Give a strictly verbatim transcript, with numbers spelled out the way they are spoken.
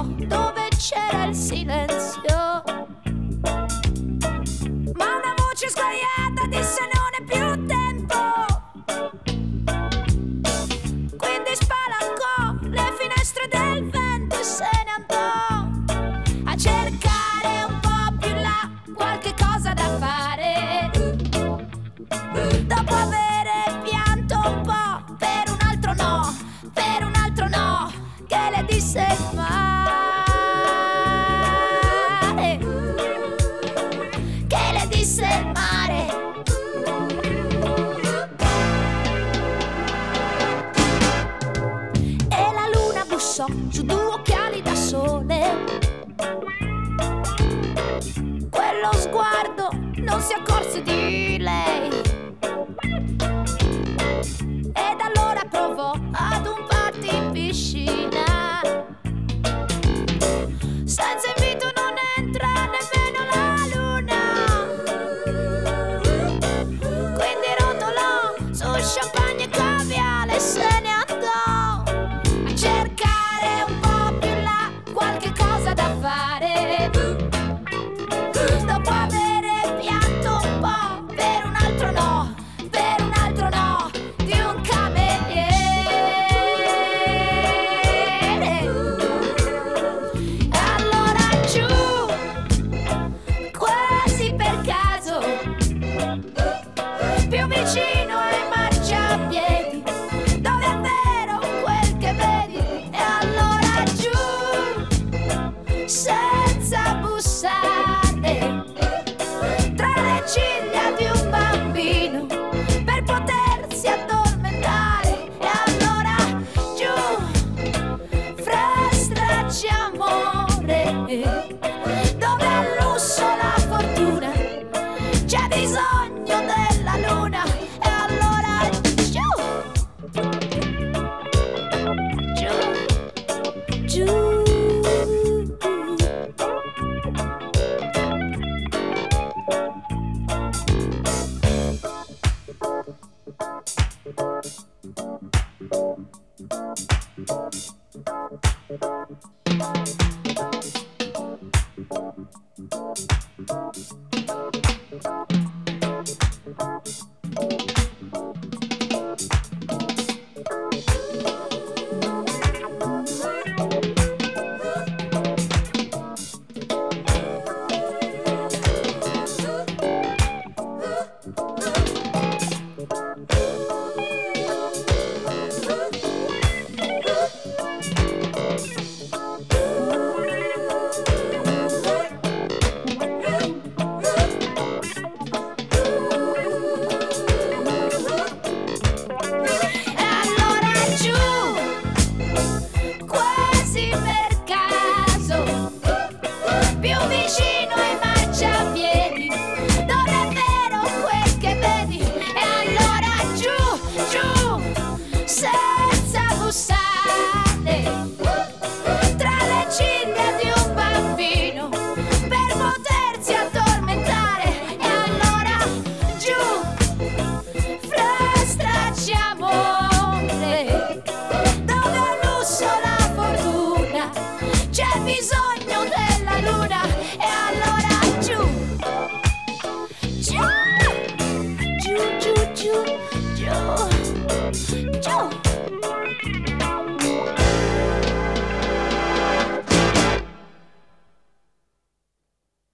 punto dove c'era il silenzio, ma una voce sguaiata disse non è più tempo. Quindi spalancò le finestre del vento e se ne andò a cercare un po' più là qualche cosa da fare. Dopo avere pianto un po' per un altro no, per un altro no, che le disse il mare, che le disse il mare. E la luna bussò su due occhiali da sole. Quello sguardo non si accorse di lei. Ed allora provò ad un party in piscina. Senza invito non entra nemmeno la luna. Quindi rotolò su champagne e caviale e se ne andò a cercare un po' più là qualche cosa da fare. Dopo avere pianto un po' per un altro no, per un altro no di un cameriere. Allora giù, quasi per caso, più vicino ai marciapiedi, dove è vero quel che vedi. E allora giù, senza bussare, tra le ciglia di un bambino per potersi addormentare. E allora giù, fra stracci amore, dove al lusso la fortuna c'è bisogno della luna. E allora giù, giù, giù. Dove al lusso la fortuna c'è bisogno della luna.